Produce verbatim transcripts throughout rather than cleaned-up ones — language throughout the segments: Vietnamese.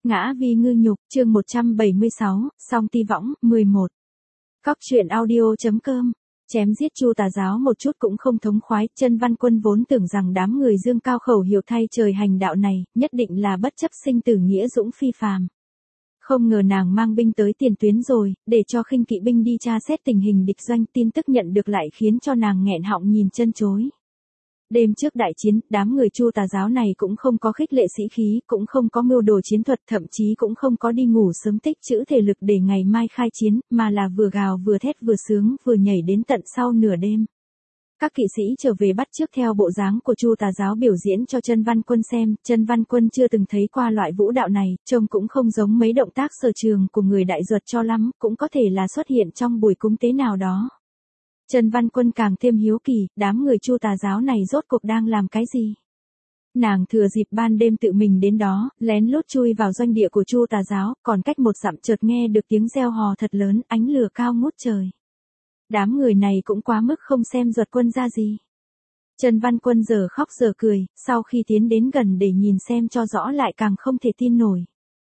Ngã vì ngư nhục, chương một trăm bảy mươi sáu, song ti võng, mười một. Cóc truyện audio.com. Chém giết Chu Tà giáo một chút cũng không thống khoái, Chân Văn Quân vốn tưởng rằng đám người dương cao khẩu hiệu thay trời hành đạo này, nhất định là bất chấp sinh tử nghĩa dũng phi phàm. Không ngờ nàng mang binh tới tiền tuyến rồi, để cho khinh kỵ binh đi tra xét tình hình địch doanh, tin tức nhận được lại khiến cho nàng nghẹn họng nhìn chân chối. Đêm trước đại chiến, đám người Chu Tà giáo này cũng không có khích lệ sĩ khí, cũng không có mưu đồ chiến thuật, thậm chí cũng không có đi ngủ sớm tích trữ thể lực để ngày mai khai chiến, mà là vừa gào vừa thét vừa sướng vừa nhảy đến tận sau nửa đêm. Các kỵ sĩ trở về bắt chước theo bộ dáng của Chu Tà giáo biểu diễn cho Chân Văn Quân xem, Chân Văn Quân chưa từng thấy qua loại vũ đạo này, trông cũng không giống mấy động tác sở trường của người đại duật cho lắm, cũng có thể là xuất hiện trong buổi cúng tế nào đó. Chân Văn Quân càng thêm hiếu kỳ, đám người Chu Tà giáo này rốt cuộc đang làm cái gì? Nàng thừa dịp ban đêm tự mình đến đó, lén lút chui vào doanh địa của Chu Tà giáo, còn cách một dặm chợt nghe được tiếng reo hò thật lớn, ánh lửa cao ngút trời. Đám người này cũng quá mức không xem Duật Quân ra gì. Chân Văn Quân giờ khóc giờ cười, sau khi tiến đến gần để nhìn xem cho rõ lại càng không thể tin nổi.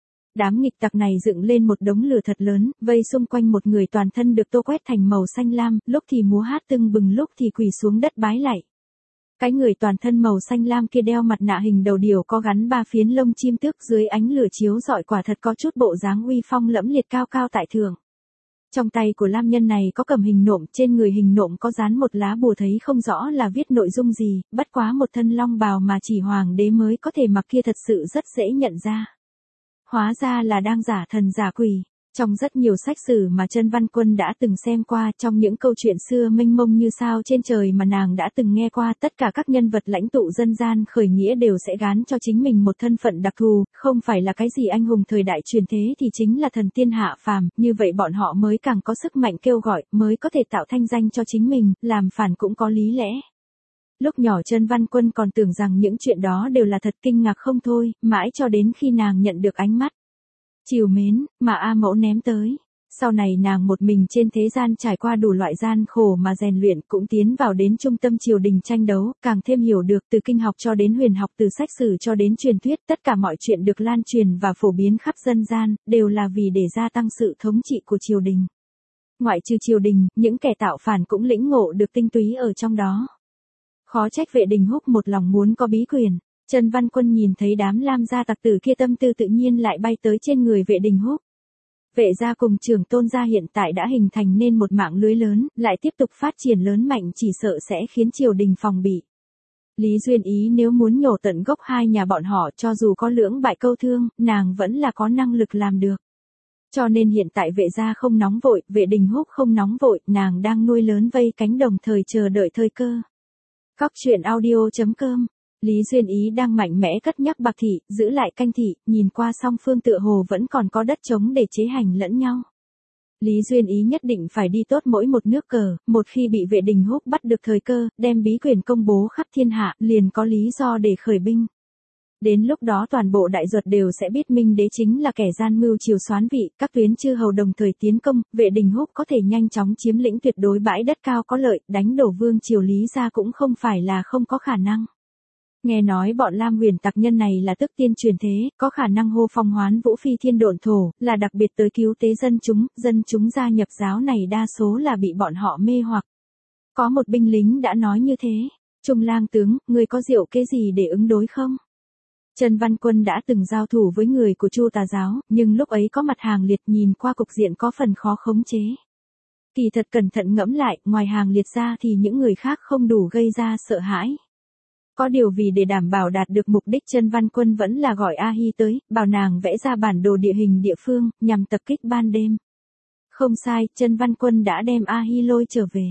Đám nghịch tặc này dựng lên một đống lửa thật lớn, vây xung quanh một người toàn thân được tô quét thành màu xanh lam, lúc thì múa hát tưng bừng lúc thì quỳ xuống đất bái lạy. Cái người toàn thân màu xanh lam kia đeo mặt nạ hình đầu điểu có gắn ba phiến lông chim tước, dưới ánh lửa chiếu rọi quả thật có chút bộ dáng uy phong lẫm liệt cao cao tại thượng. Trong tay của lam nhân này có cầm hình nộm, trên người hình nộm có dán một lá bùa thấy không rõ là viết nội dung gì, bất quá một thân long bào mà chỉ hoàng đế mới có thể mặc kia thật sự rất dễ nhận ra. Hóa ra là đang giả thần giả quỷ. Trong rất nhiều sách sử mà Chân Văn Quân đã từng xem qua, trong những câu chuyện xưa mênh mông như sao trên trời mà nàng đã từng nghe qua, tất cả các nhân vật lãnh tụ dân gian khởi nghĩa đều sẽ gán cho chính mình một thân phận đặc thù, không phải là cái gì anh hùng thời đại truyền thế thì chính là thần tiên hạ phàm, như vậy bọn họ mới càng có sức mạnh kêu gọi, mới có thể tạo thanh danh cho chính mình, làm phản cũng có lý lẽ. Lúc nhỏ Chân Văn Quân còn tưởng rằng những chuyện đó đều là thật, kinh ngạc không thôi, mãi cho đến khi nàng nhận được ánh mắt trìu mến mà A Mẫu ném tới. Sau này nàng một mình trên thế gian trải qua đủ loại gian khổ mà rèn luyện, cũng tiến vào đến trung tâm triều đình tranh đấu, càng thêm hiểu được từ kinh học cho đến huyền học, từ sách sử cho đến truyền thuyết, tất cả mọi chuyện được lan truyền và phổ biến khắp dân gian, đều là vì để gia tăng sự thống trị của triều đình. Ngoại trừ triều đình, những kẻ tạo phản cũng lĩnh ngộ được tinh túy ở trong đó. Khó trách Vệ Đình Húc một lòng muốn có bí quyền. Chân Văn Quân nhìn thấy đám lam gia tặc tử kia, tâm tư tự nhiên lại bay tới trên người Vệ Đình Húc. Vệ gia cùng Trưởng Tôn gia hiện tại đã hình thành nên một mạng lưới lớn, lại tiếp tục phát triển lớn mạnh chỉ sợ sẽ khiến triều đình phòng bị. Lý Duyên Ý nếu muốn nhổ tận gốc hai nhà bọn họ, cho dù có lưỡng bại câu thương, nàng vẫn là có năng lực làm được. Cho nên hiện tại Vệ gia không nóng vội, Vệ Đình Húc không nóng vội, nàng đang nuôi lớn vây cánh đồng thời chờ đợi thời cơ. Cóc truyện audio.com. Lý Duyên Ý đang mạnh mẽ cất nhắc Bạc thị, giữ lại Canh thị, nhìn qua song phương tựa hồ vẫn còn có đất trống để chế hành lẫn nhau. Lý Duyên Ý nhất định phải đi tốt mỗi một nước cờ, một khi bị Vệ Đình Húc bắt được thời cơ, đem bí quyền công bố khắp thiên hạ, liền có lý do để khởi binh. Đến lúc đó toàn bộ đại duật đều sẽ biết Minh đế chính là kẻ gian mưu chiều soán vị, các tuyến chư hầu đồng thời tiến công, Vệ Đình Húc có thể nhanh chóng chiếm lĩnh tuyệt đối bãi đất cao có lợi, đánh đổ vương triều Lý gia cũng không phải là không có khả năng. Nghe nói bọn Lam huyền tặc nhân này là tức tiên truyền thế, có khả năng hô phong hoán vũ phi thiên độn thổ, là đặc biệt tới cứu tế dân chúng, dân chúng gia nhập giáo này đa số là bị bọn họ mê hoặc. Có một binh lính đã nói như thế, Trung lang tướng, người có diệu kế gì để ứng đối không? Chân Văn Quân đã từng giao thủ với người của Chu Tà giáo, nhưng lúc ấy có mặt Hàng Liệt, nhìn qua cục diện có phần khó khống chế. Kỳ thật cẩn thận ngẫm lại, ngoài Hàng Liệt ra thì những người khác không đủ gây ra sợ hãi. Có điều vì để đảm bảo đạt được mục đích, Chân Văn Quân vẫn là gọi A Hi tới, bảo nàng vẽ ra bản đồ địa hình địa phương, nhằm tập kích ban đêm. Không sai, Chân Văn Quân đã đem A Hi lôi trở về.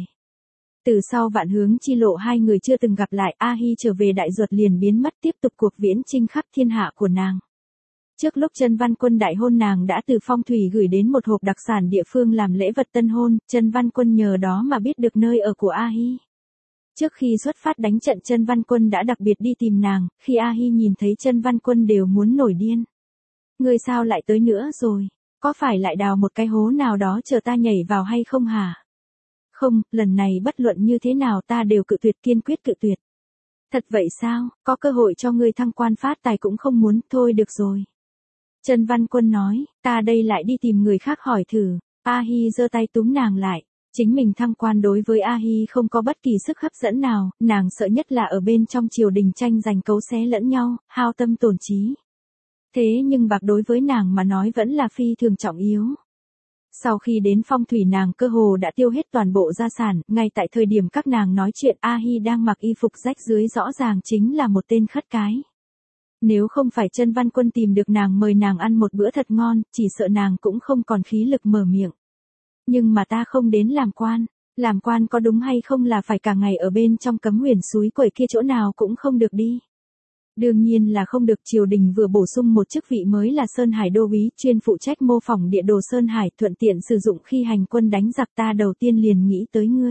Từ sau Vạn Hướng chi lộ hai người chưa từng gặp lại, A Hi trở về đại duật liền biến mất, tiếp tục cuộc viễn chinh khắp thiên hạ của nàng. Trước lúc Chân Văn Quân đại hôn, nàng đã từ Phong Thủy gửi đến một hộp đặc sản địa phương làm lễ vật tân hôn, Chân Văn Quân nhờ đó mà biết được nơi ở của A Hi. Trước khi xuất phát đánh trận, Chân Văn Quân đã đặc biệt đi tìm nàng, khi A Hi nhìn thấy Chân Văn Quân đều muốn nổi điên. Ngươi sao lại tới nữa rồi? Có phải lại đào một cái hố nào đó chờ ta nhảy vào hay không hả? Không, lần này bất luận như thế nào ta đều cự tuyệt, kiên quyết cự tuyệt. Thật vậy sao, có cơ hội cho ngươi thăng quan phát tài cũng không muốn, thôi được rồi. Trần Văn Quân nói, ta đây lại đi tìm người khác hỏi thử. A Hi giơ tay túm nàng lại. Chính mình thăng quan đối với A Hi không có bất kỳ sức hấp dẫn nào, nàng sợ nhất là ở bên trong triều đình tranh giành cấu xé lẫn nhau, hao tâm tổn trí. Thế nhưng bạc đối với nàng mà nói vẫn là phi thường trọng yếu. Sau khi đến Phong Thủy nàng cơ hồ đã tiêu hết toàn bộ gia sản, ngay tại thời điểm các nàng nói chuyện A Hi đang mặc y phục rách dưới rõ ràng chính là một tên khất cái. Nếu không phải Trần Văn Quân tìm được nàng mời nàng ăn một bữa thật ngon, chỉ sợ nàng cũng không còn khí lực mở miệng. Nhưng mà ta không đến làm quan, làm quan có đúng hay không là phải cả ngày ở bên trong cấm huyền suối quẩy kia chỗ nào cũng không được đi. Đương nhiên là không được, triều đình vừa bổ sung một chức vị mới là Sơn Hải đô úy, chuyên phụ trách mô phỏng địa đồ Sơn Hải, thuận tiện sử dụng khi hành quân đánh giặc, ta đầu tiên liền nghĩ tới ngươi.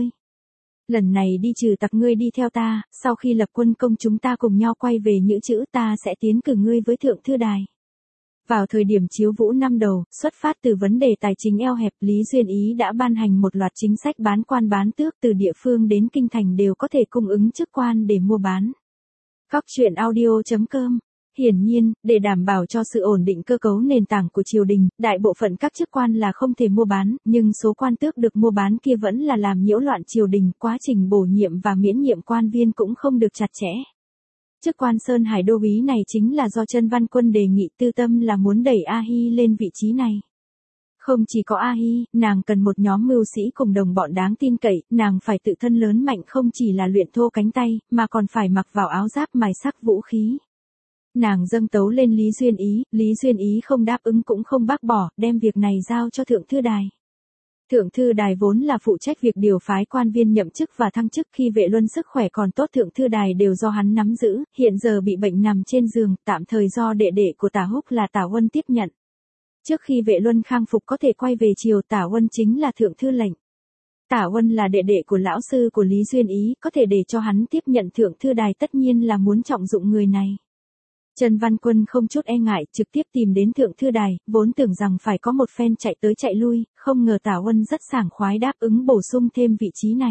Lần này đi trừ tặc ngươi đi theo ta, sau khi lập quân công chúng ta cùng nhau quay về Nhữ Chữ, ta sẽ tiến cử ngươi với thượng thư đài. Vào thời điểm chiếu vũ năm đầu, xuất phát từ vấn đề tài chính eo hẹp, Lý Duyên Ý đã ban hành một loạt chính sách bán quan bán tước, từ địa phương đến kinh thành đều có thể cung ứng chức quan để mua bán. Góc truyện audio chấm com. Hiển nhiên, để đảm bảo cho sự ổn định cơ cấu nền tảng của triều đình, đại bộ phận các chức quan là không thể mua bán, nhưng số quan tước được mua bán kia vẫn là làm nhiễu loạn triều đình, quá trình bổ nhiệm và miễn nhiệm quan viên cũng không được chặt chẽ. Chức quan Sơn Hải đô úy này chính là do Trần Văn Quân đề nghị, tư tâm là muốn đẩy A Hi lên vị trí này. Không chỉ có A Hi, nàng cần một nhóm mưu sĩ cùng đồng bọn đáng tin cậy, nàng phải tự thân lớn mạnh, không chỉ là luyện thô cánh tay, mà còn phải mặc vào áo giáp mài sắc vũ khí. Nàng dâng tấu lên Lý Duyên Ý, Lý Duyên Ý không đáp ứng cũng không bác bỏ, đem việc này giao cho Thượng Thư Đài. Thượng Thư Đài vốn là phụ trách việc điều phái quan viên nhậm chức và thăng chức, khi Vệ Luân sức khỏe còn tốt Thượng Thư Đài đều do hắn nắm giữ, hiện giờ bị bệnh nằm trên giường, tạm thời do đệ đệ của Tả Húc là Tả Uân tiếp nhận. Trước khi Vệ Luân khang phục có thể quay về triều, Tả Uân chính là Thượng Thư lệnh. Tả Uân là đệ đệ của lão sư của Lý Duyên Ý, có thể để cho hắn tiếp nhận Thượng Thư Đài tất nhiên là muốn trọng dụng người này. Trần Văn Quân không chút e ngại, trực tiếp tìm đến Thượng Thư Đài, vốn tưởng rằng phải có một phen chạy tới chạy lui, không ngờ Tả Uân rất sảng khoái đáp ứng bổ sung thêm vị trí này.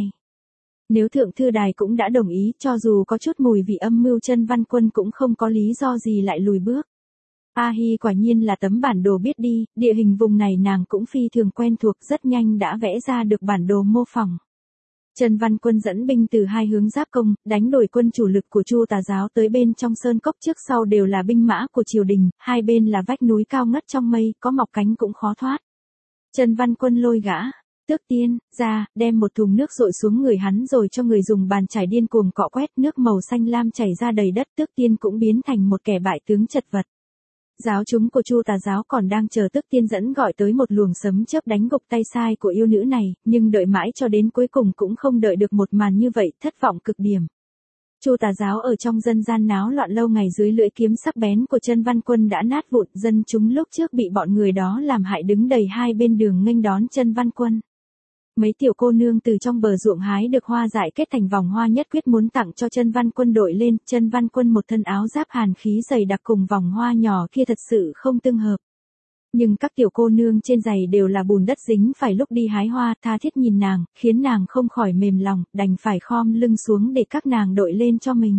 Nếu Thượng Thư Đài cũng đã đồng ý, cho dù có chút mùi vị âm mưu, Trần Văn Quân cũng không có lý do gì lại lùi bước. A Hi quả nhiên là tấm bản đồ biết đi, địa hình vùng này nàng cũng phi thường quen thuộc, rất nhanh đã vẽ ra được bản đồ mô phỏng. Trần Văn Quân dẫn binh từ hai hướng giáp công, đánh đuổi quân chủ lực của Chu Tà giáo tới bên trong sơn cốc, trước sau đều là binh mã của triều đình, hai bên là vách núi cao ngất trong mây, có mọc cánh cũng khó thoát. Trần Văn Quân lôi gã Tước Tiên ra, đem một thùng nước dội xuống người hắn rồi cho người dùng bàn chải điên cuồng cọ quét, nước màu xanh lam chảy ra đầy đất, Tước Tiên cũng biến thành một kẻ bại tướng chật vật. Giáo chúng của Chu Tà giáo còn đang chờ Tước Tiên dẫn gọi tới một luồng sấm chớp đánh gục tay sai của yêu nữ này, nhưng đợi mãi cho đến cuối cùng cũng không đợi được một màn như vậy, thất vọng cực điểm. Chu Tà giáo ở trong dân gian náo loạn lâu ngày, dưới lưỡi kiếm sắc bén của Trần Văn Quân đã nát vụn, dân chúng lúc trước bị bọn người đó làm hại đứng đầy hai bên đường nghênh đón Trần Văn Quân. Mấy tiểu cô nương từ trong bờ ruộng hái được hoa dại kết thành vòng hoa nhất quyết muốn tặng cho Trần Văn Quân đội lên, Trần Văn Quân một thân áo giáp hàn khí dày đặc cùng vòng hoa nhỏ kia thật sự không tương hợp. Nhưng các tiểu cô nương trên giày đều là bùn đất dính phải lúc đi hái hoa, tha thiết nhìn nàng, khiến nàng không khỏi mềm lòng, đành phải khom lưng xuống để các nàng đội lên cho mình.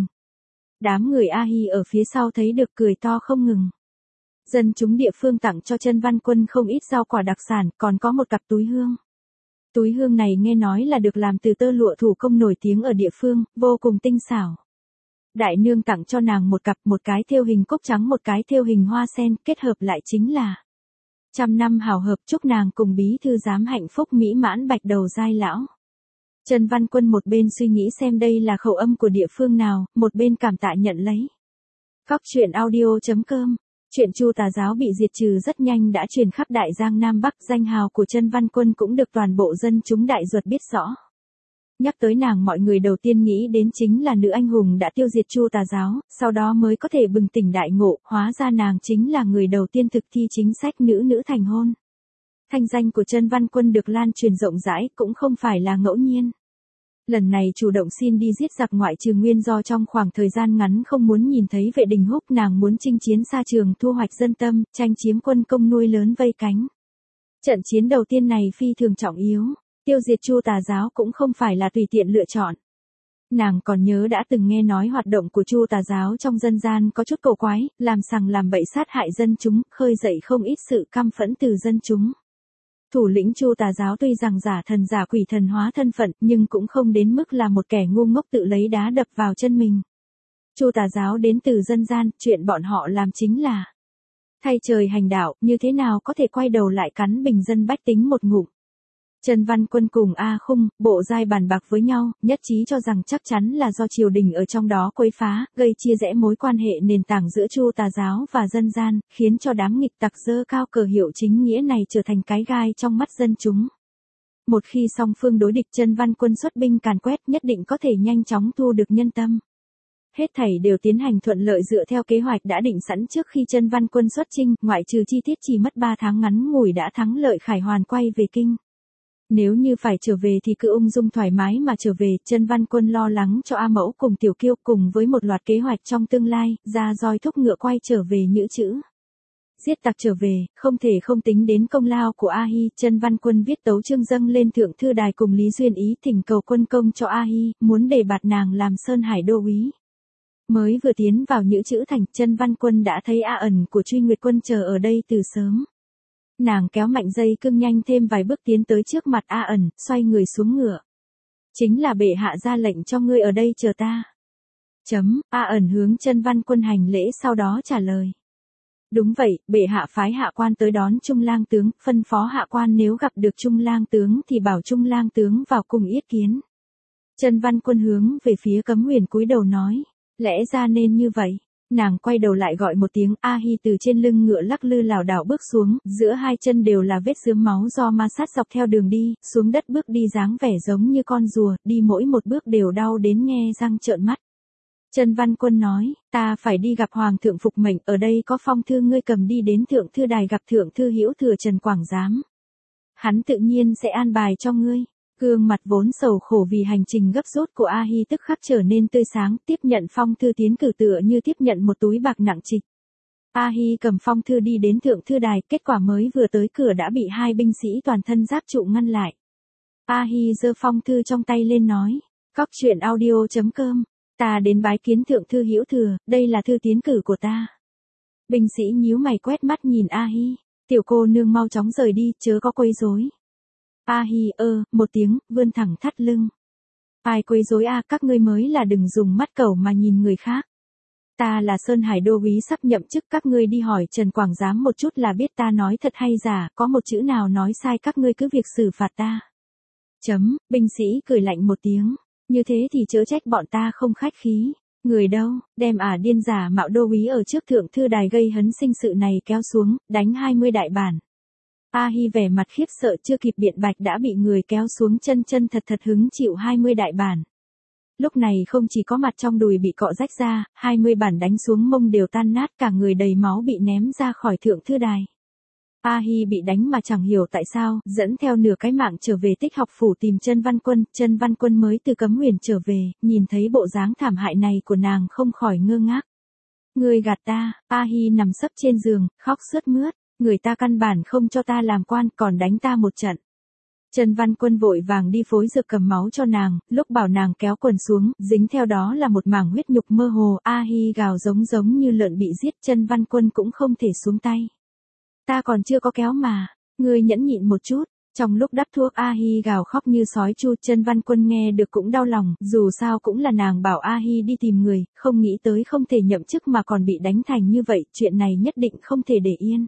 Đám người A Hi ở phía sau thấy được cười to không ngừng. Dân chúng địa phương tặng cho Trần Văn Quân không ít rau quả đặc sản, còn có một cặp túi hương. Túi hương này nghe nói là được làm từ tơ lụa thủ công nổi tiếng ở địa phương, vô cùng tinh xảo. Đại nương tặng cho nàng một cặp, một cái thêu hình cúc trắng, một cái thêu hình hoa sen, kết hợp lại chính là trăm năm hào hợp, chúc nàng cùng bí thư giám hạnh phúc mỹ mãn bạch đầu giai lão. Trần Văn Quân một bên suy nghĩ xem đây là khẩu âm của địa phương nào, một bên cảm tạ nhận lấy. Góc truyện audio chấm com. Chuyện Chu Tà giáo bị diệt trừ rất nhanh đã truyền khắp Đại Giang Nam Bắc, danh hào của Trần Văn Quân cũng được toàn bộ dân chúng Đại Duật biết rõ. Nhắc tới nàng, mọi người đầu tiên nghĩ đến chính là nữ anh hùng đã tiêu diệt Chu Tà giáo, sau đó mới có thể bừng tỉnh đại ngộ, hóa ra nàng chính là người đầu tiên thực thi chính sách nữ nữ thành hôn. Thanh danh của Trần Văn Quân được lan truyền rộng rãi cũng không phải là ngẫu nhiên. Lần này chủ động xin đi giết giặc ngoại trừ nguyên do trong khoảng thời gian ngắn không muốn nhìn thấy Vệ Đình Húc, nàng muốn chinh chiến xa trường, thu hoạch dân tâm, tranh chiếm quân công nuôi lớn vây cánh. Trận chiến đầu tiên này phi thường trọng yếu, tiêu diệt Chu Tà giáo cũng không phải là tùy tiện lựa chọn. Nàng còn nhớ đã từng nghe nói hoạt động của Chu tà giáo trong dân gian có chút cổ quái, làm sằng làm bậy sát hại dân chúng, khơi dậy không ít sự căm phẫn từ dân chúng. Thủ lĩnh Chu tà giáo tuy rằng giả thần giả quỷ thần hóa thân phận, nhưng cũng không đến mức là một kẻ ngu ngốc tự lấy đá đập vào chân mình. Chu tà giáo đến từ dân gian, chuyện bọn họ làm chính là thay trời hành đạo, như thế nào có thể quay đầu lại cắn bình dân bách tính một ngụm. Trần Văn Quân cùng A Khung, Bộ Giai bàn bạc với nhau, nhất trí cho rằng chắc chắn là do triều đình ở trong đó quấy phá, gây chia rẽ mối quan hệ nền tảng giữa Chu tà giáo và dân gian, khiến cho đám nghịch tặc dơ cao cờ hiệu chính nghĩa này trở thành cái gai trong mắt dân chúng. Một khi song phương đối địch, Trần Văn Quân xuất binh càn quét, nhất định có thể nhanh chóng thu được nhân tâm. Hết thảy đều tiến hành thuận lợi dựa theo kế hoạch đã định sẵn trước khi Trần Văn Quân xuất chinh, ngoại trừ chi tiết chỉ mất ba tháng ngắn ngủi đã thắng lợi khải hoàn quay về kinh. Nếu như phải trở về thì cứ ung dung thoải mái mà trở về, Trần Văn Quân lo lắng cho A Mẫu cùng Tiểu Kiêu cùng với một loạt kế hoạch trong tương lai, ra roi thúc ngựa quay trở về nhữ chữ. Giết tặc trở về, không thể không tính đến công lao của A Hi, Trần Văn Quân viết tấu chương dâng lên thượng thư đài cùng Lý Duyên Ý thỉnh cầu quân công cho A Hi, muốn đề bạt nàng làm Sơn Hải đô úy. Mới vừa tiến vào nhữ chữ thành, Trần Văn Quân đã thấy A ẩn của Truy Nguyệt Quân chờ ở đây từ sớm. Nàng kéo mạnh dây cương nhanh thêm vài bước tiến tới trước mặt A ẩn, xoay người xuống ngựa. Chính là bệ hạ ra lệnh cho ngươi ở đây chờ ta. Chấm, A ẩn hướng Trần Văn Quân hành lễ sau đó trả lời. Đúng vậy, bệ hạ phái hạ quan tới đón Trung lang tướng, phân phó hạ quan nếu gặp được Trung lang tướng thì bảo Trung lang tướng vào cùng yết kiến. Trần Văn Quân hướng về phía Cấm Huyền cúi đầu nói, lẽ ra nên như vậy. Nàng quay đầu lại gọi một tiếng, A Hi từ trên lưng ngựa lắc lư lảo đảo bước xuống, giữa hai chân đều là vết rướm máu do ma sát dọc theo đường đi, xuống đất bước đi dáng vẻ giống như con rùa, đi mỗi một bước đều đau đến nghe răng trợn mắt. Trần Văn Quân nói, ta phải đi gặp Hoàng thượng phục mệnh, ở đây có phong thư ngươi cầm đi đến thượng thư đài gặp thượng thư Hữu Thừa Trần Quảng Giám. Hắn tự nhiên sẽ an bài cho ngươi. Gương mặt vốn sầu khổ vì hành trình gấp rút của A Hi tức khắc trở nên tươi sáng, tiếp nhận phong thư tiến cử tựa như tiếp nhận một túi bạc nặng trịch. A Hi cầm phong thư đi đến thượng thư đài, kết quả mới vừa tới cửa đã bị hai binh sĩ toàn thân giáp trụ ngăn lại. A Hi giơ phong thư trong tay lên nói, cóc truyện audio chấm com, ta đến bái kiến thượng thư Hữu Thừa, đây là thư tiến cử của ta. Binh sĩ nhíu mày quét mắt nhìn A Hi, tiểu cô nương mau chóng rời đi, chớ có quấy rối. A Hi ơ, một tiếng, vươn thẳng thắt lưng. Ai quấy rối a, các ngươi mới là đừng dùng mắt cẩu mà nhìn người khác. Ta là Sơn Hải đô úy sắp nhậm chức, các ngươi đi hỏi Trần Quảng Giám một chút là biết ta nói thật hay giả, có một chữ nào nói sai các ngươi cứ việc xử phạt ta. Chấm, binh sĩ cười lạnh một tiếng, như thế thì chớ trách bọn ta không khách khí. Người đâu, đem ả điên giả mạo đô úy ở trước thượng thư đài gây hấn sinh sự này kéo xuống, đánh hai mươi đại bản. A Hi vẻ mặt khiếp sợ chưa kịp biện bạch đã bị người kéo xuống, chân chân thật thật hứng chịu hai mươi đại bản. Lúc này không chỉ có mặt trong đùi bị cọ rách ra, hai mươi bản đánh xuống mông đều tan nát, cả người đầy máu bị ném ra khỏi thượng thư đài. A Hi bị đánh mà chẳng hiểu tại sao, dẫn theo nửa cái mạng trở về Tích Học phủ tìm Trần Văn Quân, Trần Văn Quân mới từ Cấm Huyền trở về, nhìn thấy bộ dáng thảm hại này của nàng không khỏi ngơ ngác. Ngươi gạt ta, A Hi nằm sấp trên giường, khóc sướt mướt. Người ta căn bản không cho ta làm quan, còn đánh ta một trận. Trần Văn Quân vội vàng đi phối dược cầm máu cho nàng, lúc bảo nàng kéo quần xuống, dính theo đó là một mảng huyết nhục mơ hồ. A Hi gào giống giống như lợn bị giết, Trần Văn Quân cũng không thể xuống tay. Ta còn chưa có kéo mà, ngươi nhẫn nhịn một chút. Trong lúc đắp thuốc A Hi gào khóc như sói chu, Trần Văn Quân nghe được cũng đau lòng, dù sao cũng là nàng bảo A Hi đi tìm người, không nghĩ tới không thể nhậm chức mà còn bị đánh thành như vậy, chuyện này nhất định không thể để yên.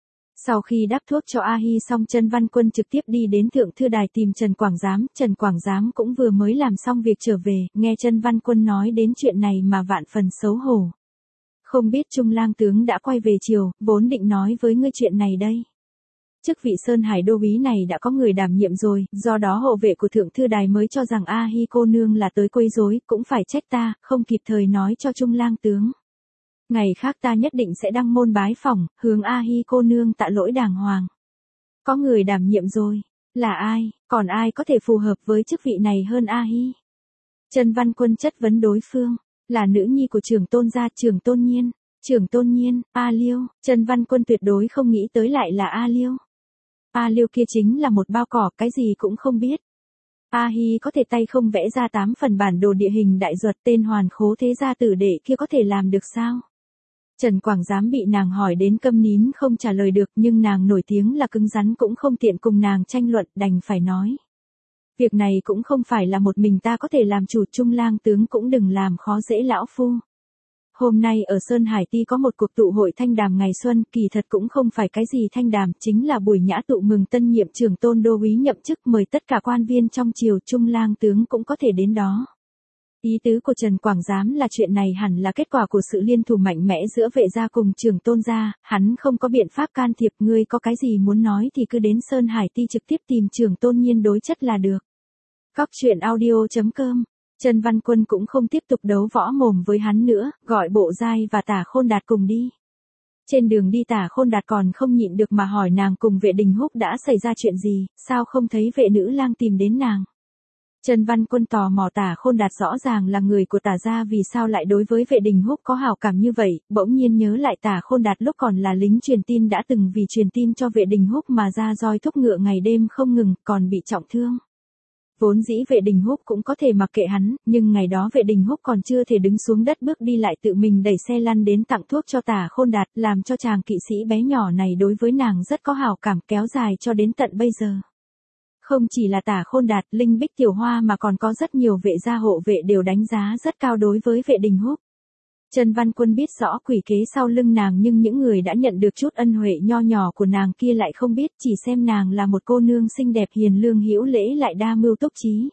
Sau khi đắp thuốc cho A Hi xong, Trần Văn Quân trực tiếp đi đến thượng thư đài tìm Trần Quảng Giám, Trần Quảng Giám cũng vừa mới làm xong việc trở về, nghe Trần Văn Quân nói đến chuyện này mà vạn phần xấu hổ. Không biết Trung lang tướng đã quay về triều, vốn định nói với ngươi chuyện này đây. Chức vị Sơn Hải đô úy này đã có người đảm nhiệm rồi, do đó hộ vệ của thượng thư đài mới cho rằng A Hi cô nương là tới quấy rối, cũng phải trách ta, không kịp thời nói cho Trung lang tướng. Ngày khác ta nhất định sẽ đăng môn bái phỏng, hướng A Hi cô nương tạ lỗi đàng hoàng. Có người đảm nhiệm rồi, là ai, còn ai có thể phù hợp với chức vị này hơn A Hi? Trần Văn Quân chất vấn đối phương, là nữ nhi của trưởng tôn gia Trưởng Tôn Nhiên, Trưởng Tôn Nhiên, A Liêu, Trần Văn Quân tuyệt đối không nghĩ tới lại là A Liêu. A Liêu kia chính là một bao cỏ, cái gì cũng không biết. A Hi có thể tay không vẽ ra tám phần bản đồ địa hình đại duật, tên hoàn khố thế gia tử đệ kia có thể làm được sao? Trần Quảng Giám bị nàng hỏi đến câm nín không trả lời được, nhưng nàng nổi tiếng là cứng rắn cũng không tiện cùng nàng tranh luận, đành phải nói. Việc này cũng không phải là một mình ta có thể làm chủ, Trung lang tướng cũng đừng làm khó dễ lão phu. Hôm nay ở Sơn Hải Ti có một cuộc tụ hội thanh đàm ngày xuân, kỳ thật cũng không phải cái gì thanh đàm, chính là buổi nhã tụ mừng tân nhiệm trưởng tôn đô úy nhậm chức, mời tất cả quan viên trong triều, Trung lang tướng cũng có thể đến đó. Ý tứ của Trần Quảng Giám là chuyện này hẳn là kết quả của sự liên thủ mạnh mẽ giữa Vệ gia cùng trưởng tôn gia, hắn không có biện pháp can thiệp, ngươi có cái gì muốn nói thì cứ đến Sơn Hải Ti trực tiếp tìm trưởng tôn Nhiên đối chất là được. Cóc truyện audio chấm com. Trần Văn Quân cũng không tiếp tục đấu võ mồm với hắn nữa, gọi Bộ Giai và Tả Khôn Đạt cùng đi. Trên đường đi Tả Khôn Đạt còn không nhịn được mà hỏi nàng cùng Vệ Đình Húc đã xảy ra chuyện gì, sao không thấy Vệ nữ lang tìm đến nàng. Trần Văn Quân tò mò Tả Khôn Đạt rõ ràng là người của Tả gia vì sao lại đối với Vệ Đình Húc có hảo cảm như vậy, bỗng nhiên nhớ lại Tả Khôn Đạt lúc còn là lính truyền tin đã từng vì truyền tin cho Vệ Đình Húc mà ra roi thúc ngựa ngày đêm không ngừng, còn bị trọng thương. Vốn dĩ Vệ Đình Húc cũng có thể mặc kệ hắn, nhưng ngày đó Vệ Đình Húc còn chưa thể đứng xuống đất bước đi lại tự mình đẩy xe lăn đến tặng thuốc cho Tả Khôn Đạt, làm cho chàng kỵ sĩ bé nhỏ này đối với nàng rất có hảo cảm, kéo dài cho đến tận bây giờ. Không chỉ là Tả Khôn Đạt, Linh Bích Tiểu Hoa mà còn có rất nhiều vệ gia hộ vệ đều đánh giá rất cao đối với Vệ Đình Húc. Trần Văn Quân biết rõ quỷ kế sau lưng nàng, nhưng những người đã nhận được chút ân huệ nho nhỏ của nàng kia lại không biết, chỉ xem nàng là một cô nương xinh đẹp hiền lương hữu lễ lại đa mưu túc trí.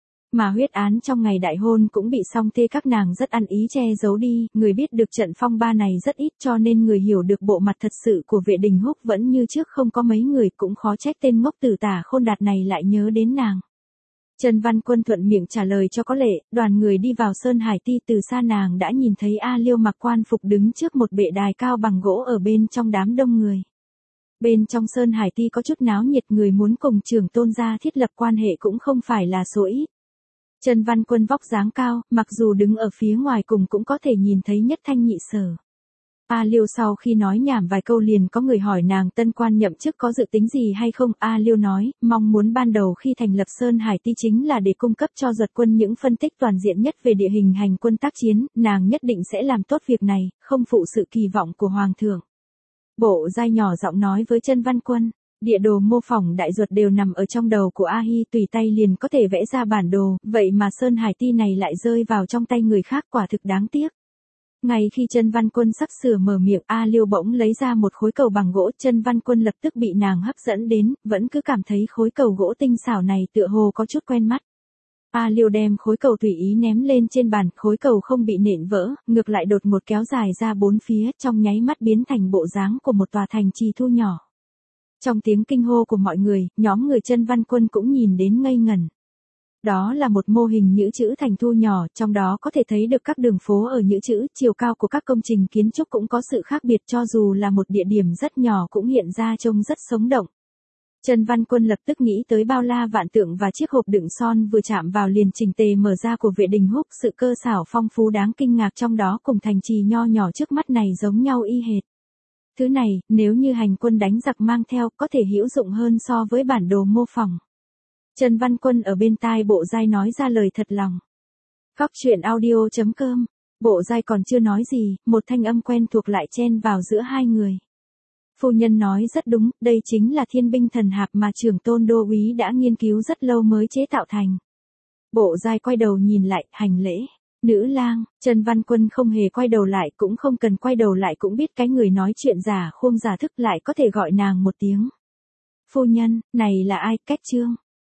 Mà huyết án trong ngày đại hôn cũng bị song thê các nàng rất ăn ý che giấu đi, người biết được trận phong ba này rất ít, cho nên người hiểu được bộ mặt thật sự của Vệ Đình Húc vẫn như trước không có mấy người, cũng khó trách tên ngốc tử Tả Khôn Đạt này lại nhớ đến nàng. Trần Văn Quân thuận miệng trả lời cho có lệ, đoàn người đi vào Sơn Hải Ti, từ xa nàng đã nhìn thấy A Liêu mặc quan phục đứng trước một bệ đài cao bằng gỗ ở bên trong đám đông người. Bên trong Sơn Hải Ti có chút náo nhiệt, người muốn cùng trưởng tôn gia thiết lập quan hệ cũng không phải là số ít. Trần Văn Quân vóc dáng cao, mặc dù đứng ở phía ngoài cùng cũng có thể nhìn thấy nhất thanh nhị sở. A Liêu sau khi nói nhảm vài câu liền có người hỏi nàng tân quan nhậm chức có dự tính gì hay không. A Liêu nói, mong muốn ban đầu khi thành lập Sơn Hải Ti chính là để cung cấp cho Duật quân những phân tích toàn diện nhất về địa hình hành quân tác chiến, nàng nhất định sẽ làm tốt việc này, không phụ sự kỳ vọng của Hoàng thượng. Bộ Giai nhỏ giọng nói với Trần Văn Quân, địa đồ mô phỏng đại Duật đều nằm ở trong đầu của A Hi, tùy tay liền có thể vẽ ra bản đồ, vậy mà Sơn Hải Ti này lại rơi vào trong tay người khác, quả thực đáng tiếc. Ngay khi Trần Văn Quân sắp sửa mở miệng, A Liêu bỗng lấy ra một khối cầu bằng gỗ, Trần Văn Quân lập tức bị nàng hấp dẫn đến, vẫn cứ cảm thấy khối cầu gỗ tinh xảo này tựa hồ có chút quen mắt. A Liêu đem khối cầu tùy ý ném lên trên bàn, khối cầu không bị nện vỡ, ngược lại đột ngột kéo dài ra bốn phía, trong nháy mắt biến thành bộ dáng của một tòa thành trì thu nhỏ. Trong tiếng kinh hô của mọi người, nhóm người Trần Văn Quân cũng nhìn đến ngây ngẩn. Đó là một mô hình nhữ chữ thành thu nhỏ, trong đó có thể thấy được các đường phố ở nhữ chữ, chiều cao của các công trình kiến trúc cũng có sự khác biệt, cho dù là một địa điểm rất nhỏ cũng hiện ra trông rất sống động. Trần Văn Quân lập tức nghĩ tới bao la vạn tượng và chiếc hộp đựng son vừa chạm vào liền chỉnh tề mở ra của Vệ Đình Húc, sự cơ xảo phong phú đáng kinh ngạc trong đó cùng thành trì nho nhỏ trước mắt này giống nhau y hệt. Thứ này, nếu như hành quân đánh giặc mang theo, có thể hữu dụng hơn so với bản đồ mô phỏng. Trần Văn Quân ở bên tai Bộ Giai nói ra lời thật lòng. Cóc truyện audio chấm com. Bộ Giai còn chưa nói gì, một thanh âm quen thuộc lại chen vào giữa hai người. Phu nhân nói rất đúng, đây chính là Thiên binh thần hạp mà trưởng tôn đô úy đã nghiên cứu rất lâu mới chế tạo thành. Bộ Giai quay đầu nhìn lại, hành lễ. Nữ lang, Trần Văn Quân không hề quay đầu lại, cũng không cần quay đầu lại cũng biết cái người nói chuyện giả khuôn giả thức lại có thể gọi nàng một tiếng. Phu nhân, này là ai, Cách Trương.